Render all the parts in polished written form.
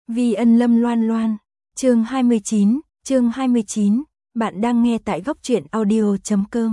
Vi Ân Lâm Loan Loan, chương 29, bạn đang nghe tại góc truyện audio.com.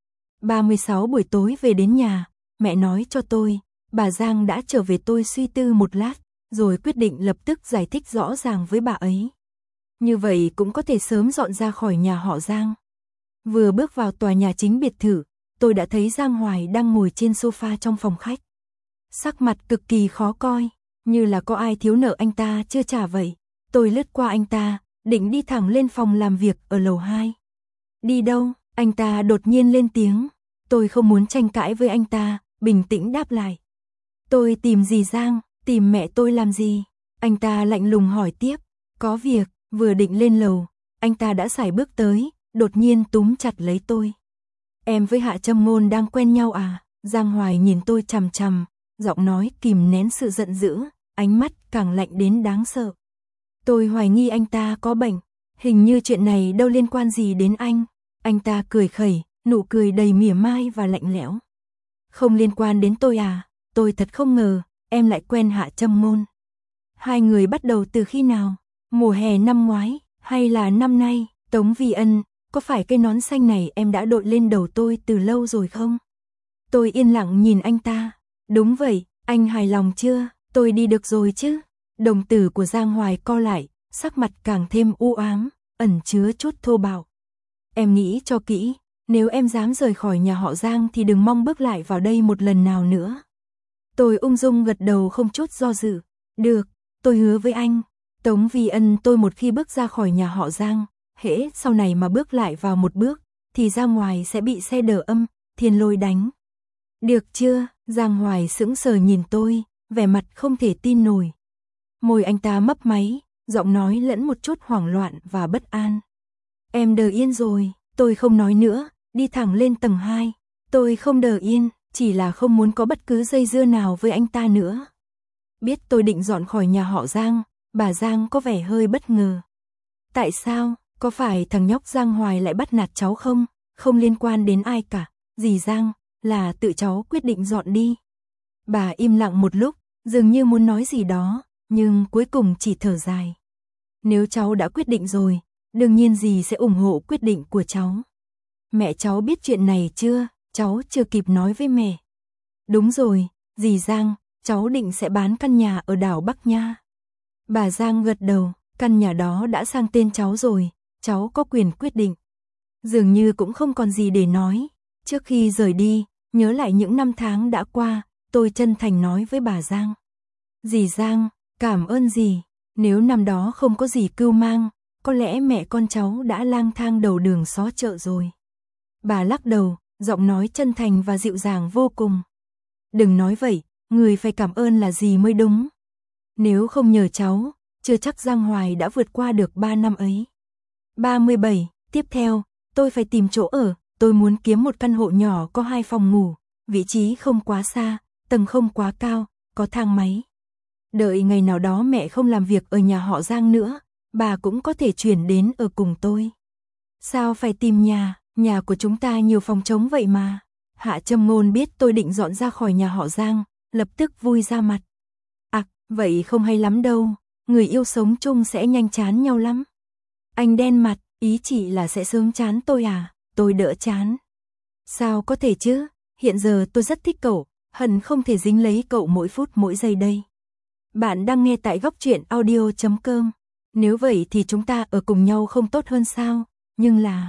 36 buổi tối về đến nhà, mẹ nói cho tôi, bà Giang đã trở về. Tôi suy tư một lát, rồi quyết định lập tức giải thích rõ ràng với bà ấy. Như vậy cũng có thể sớm dọn ra khỏi nhà họ Giang. Vừa bước vào tòa nhà chính biệt thự, tôi đã thấy Giang Hoài đang ngồi trên sofa trong phòng khách. Sắc mặt cực kỳ khó coi, như là có ai thiếu nợ anh ta chưa trả vậy. Tôi lướt qua anh ta, định đi thẳng lên phòng làm việc ở lầu 2. Đi đâu? Anh ta đột nhiên lên tiếng. Tôi không muốn tranh cãi với anh ta, bình tĩnh đáp lại. Tôi tìm dì Giang, tìm mẹ tôi làm gì? Anh ta lạnh lùng hỏi tiếp. Có việc. Vừa định lên lầu, anh ta đã sải bước tới, đột nhiên túm chặt lấy tôi. Em với Hạ Trâm Ngôn đang quen nhau à? Giang Hoài nhìn tôi chằm chằm, giọng nói kìm nén sự giận dữ, ánh mắt càng lạnh đến đáng sợ. Tôi hoài nghi anh ta có bệnh, hình như chuyện này đâu liên quan gì đến anh. Anh ta cười khẩy, nụ cười đầy mỉa mai và lạnh lẽo. Không liên quan đến tôi à? Tôi thật không ngờ, em lại quen Hạ Trâm Ngôn. Hai người bắt đầu từ khi nào? Mùa hè năm ngoái, hay là năm nay? Tống Vi Ân, có phải cây nón xanh này em đã đội lên đầu tôi từ lâu rồi không? Tôi yên lặng nhìn anh ta. Đúng vậy, anh hài lòng chưa? Tôi đi được rồi chứ? Đồng tử của Giang Hoài co lại, sắc mặt càng thêm u ám, ẩn chứa chút thô bạo. Em nghĩ cho kỹ, nếu em dám rời khỏi nhà họ Giang thì đừng mong bước lại vào đây một lần nào nữa. Tôi ung dung gật đầu không chút do dự. Được, tôi hứa với anh. Tống Vi Ân, tôi một khi bước ra khỏi nhà họ Giang, hễ sau này mà bước lại vào một bước, thì ra ngoài sẽ bị xe đờ âm, Thiên Lôi đánh. Được chưa? Giang Hoài sững sờ nhìn tôi, vẻ mặt không thể tin nổi. Môi anh ta mấp máy, giọng nói lẫn một chút hoảng loạn và bất an. Em đờ yên rồi, tôi không nói nữa, đi thẳng lên tầng 2. Tôi không đờ yên, chỉ là không muốn có bất cứ dây dưa nào với anh ta nữa. Biết tôi định dọn khỏi nhà họ Giang, bà Giang có vẻ hơi bất ngờ. Tại sao? Có phải thằng nhóc Giang Hoài lại bắt nạt cháu không? Không liên quan đến ai cả. Dì Giang, là tự cháu quyết định dọn đi. Bà im lặng một lúc, dường như muốn nói gì đó, nhưng cuối cùng chỉ thở dài. Nếu cháu đã quyết định rồi, đương nhiên dì sẽ ủng hộ quyết định của cháu. Mẹ cháu biết chuyện này chưa? Cháu chưa kịp nói với mẹ. Đúng rồi, dì Giang, cháu định sẽ bán căn nhà ở đảo Bắc Nha. Bà Giang gật đầu, căn nhà đó đã sang tên cháu rồi, cháu có quyền quyết định. Dường như cũng không còn gì để nói. Trước khi rời đi, nhớ lại những năm tháng đã qua, tôi chân thành nói với bà Giang. Dì Giang, cảm ơn dì, nếu năm đó không có dì cưu mang, có lẽ mẹ con cháu đã lang thang đầu đường xó chợ rồi. Bà lắc đầu, giọng nói chân thành và dịu dàng vô cùng. Đừng nói vậy, người phải cảm ơn là dì mới đúng. Nếu không nhờ cháu, chưa chắc Giang Hoài đã vượt qua được 3 năm ấy. 37, tiếp theo, tôi phải tìm chỗ ở, tôi muốn kiếm một căn hộ nhỏ có 2 phòng ngủ, vị trí không quá xa, tầng không quá cao, có thang máy. Đợi ngày nào đó mẹ không làm việc ở nhà họ Giang nữa, bà cũng có thể chuyển đến ở cùng tôi. Sao phải tìm nhà của chúng ta nhiều phòng trống vậy mà. Hạ Trâm Ngôn biết tôi định dọn ra khỏi nhà họ Giang, lập tức vui ra mặt. Vậy không hay lắm đâu, người yêu sống chung sẽ nhanh chán nhau lắm. Anh đen mặt, ý chị là sẽ sớm chán tôi à? Tôi đỡ chán. Sao có thể chứ, hiện giờ tôi rất thích cậu, hận không thể dính lấy cậu mỗi phút mỗi giây đây. Bạn đang nghe tại góc truyện audio.com. Nếu vậy thì chúng ta ở cùng nhau không tốt hơn sao? Nhưng là...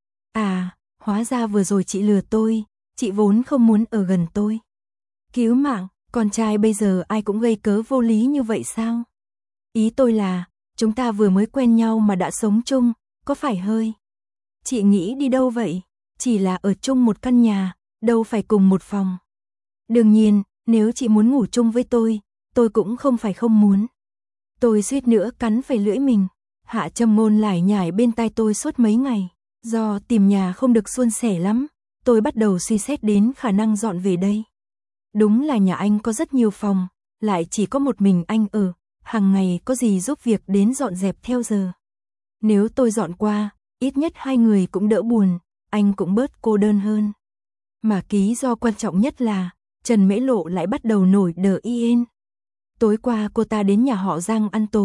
hóa ra vừa rồi chị lừa tôi, chị vốn không muốn ở gần tôi. Cứu mạng. Con trai bây giờ ai cũng gây cớ vô lý như vậy sao? Ý tôi là, chúng ta vừa mới quen nhau mà đã sống chung, có phải hơi? Chị nghĩ đi đâu vậy? Chỉ là ở chung một căn nhà, đâu phải cùng một phòng. Đương nhiên, nếu chị muốn ngủ chung với tôi cũng không phải không muốn. Tôi suýt nữa cắn phải lưỡi mình. Hạ Trâm Ngôn lải nhải bên tai tôi suốt mấy ngày. Do tìm nhà không được suôn sẻ lắm, tôi bắt đầu suy xét đến khả năng dọn về đây. Đúng là nhà anh có rất nhiều phòng, lại chỉ có một mình anh ở, hàng ngày có gì giúp việc đến dọn dẹp theo giờ. Nếu tôi dọn qua, ít nhất 2 người cũng đỡ buồn, anh cũng bớt cô đơn hơn. Mà lý do quan trọng nhất là, Trần Mễ Lộ lại bắt đầu nổi đờ yên. Tối qua cô ta đến nhà họ Giang ăn tối,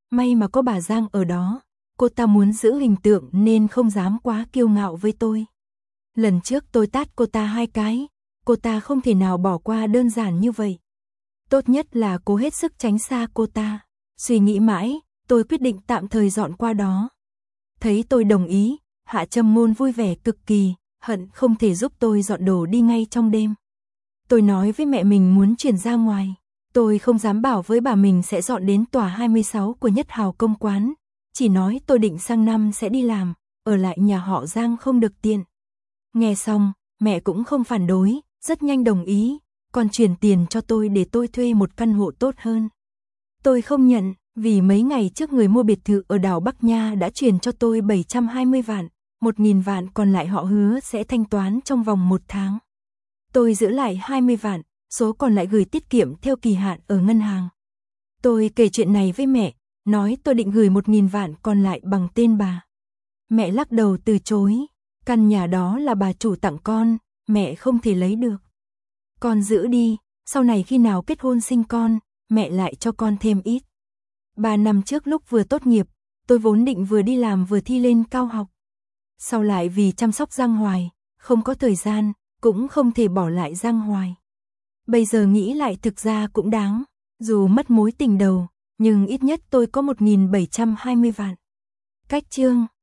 May mà có bà Giang ở đó, cô ta muốn giữ hình tượng nên không dám quá kiêu ngạo với tôi. Lần trước tôi tát cô ta 2 cái, cô ta không thể nào bỏ qua đơn giản như vậy. Tốt nhất là cố hết sức tránh xa cô ta. Suy nghĩ mãi, tôi quyết định tạm thời dọn qua đó. Thấy tôi đồng ý, Hạ Trâm Ngôn vui vẻ cực kỳ, hận không thể giúp tôi dọn đồ đi ngay trong đêm. Tôi nói với mẹ mình muốn chuyển ra ngoài. Tôi không dám bảo với bà mình sẽ dọn đến tòa 26 của Nhất Hào Công Quán. Chỉ nói tôi định sang năm sẽ đi làm, ở lại nhà họ Giang không được tiện. Nghe xong, mẹ cũng không phản đối, rất nhanh đồng ý, còn chuyển tiền cho tôi để tôi thuê một căn hộ tốt hơn. Tôi không nhận, vì mấy ngày trước người mua biệt thự ở đảo Bắc Nha đã chuyển cho tôi 720 vạn, 1.000 vạn còn lại họ hứa sẽ thanh toán trong vòng 1 tháng. Tôi giữ lại 20 vạn, số còn lại gửi tiết kiệm theo kỳ hạn ở ngân hàng. Tôi kể chuyện này với mẹ, nói tôi định gửi 1.000 vạn còn lại bằng tên bà. Mẹ lắc đầu từ chối, căn nhà đó là bà chủ tặng con, mẹ không thể lấy được. Con giữ đi, sau này khi nào kết hôn sinh con, mẹ lại cho con thêm ít. 3 năm trước lúc vừa tốt nghiệp, tôi vốn định vừa đi làm vừa thi lên cao học. Sau lại vì chăm sóc Giang Hoài, không có thời gian, cũng không thể bỏ lại Giang Hoài. Bây giờ nghĩ lại thực ra cũng đáng, dù mất mối tình đầu, nhưng ít nhất tôi có 1.720 vạn. Cách chương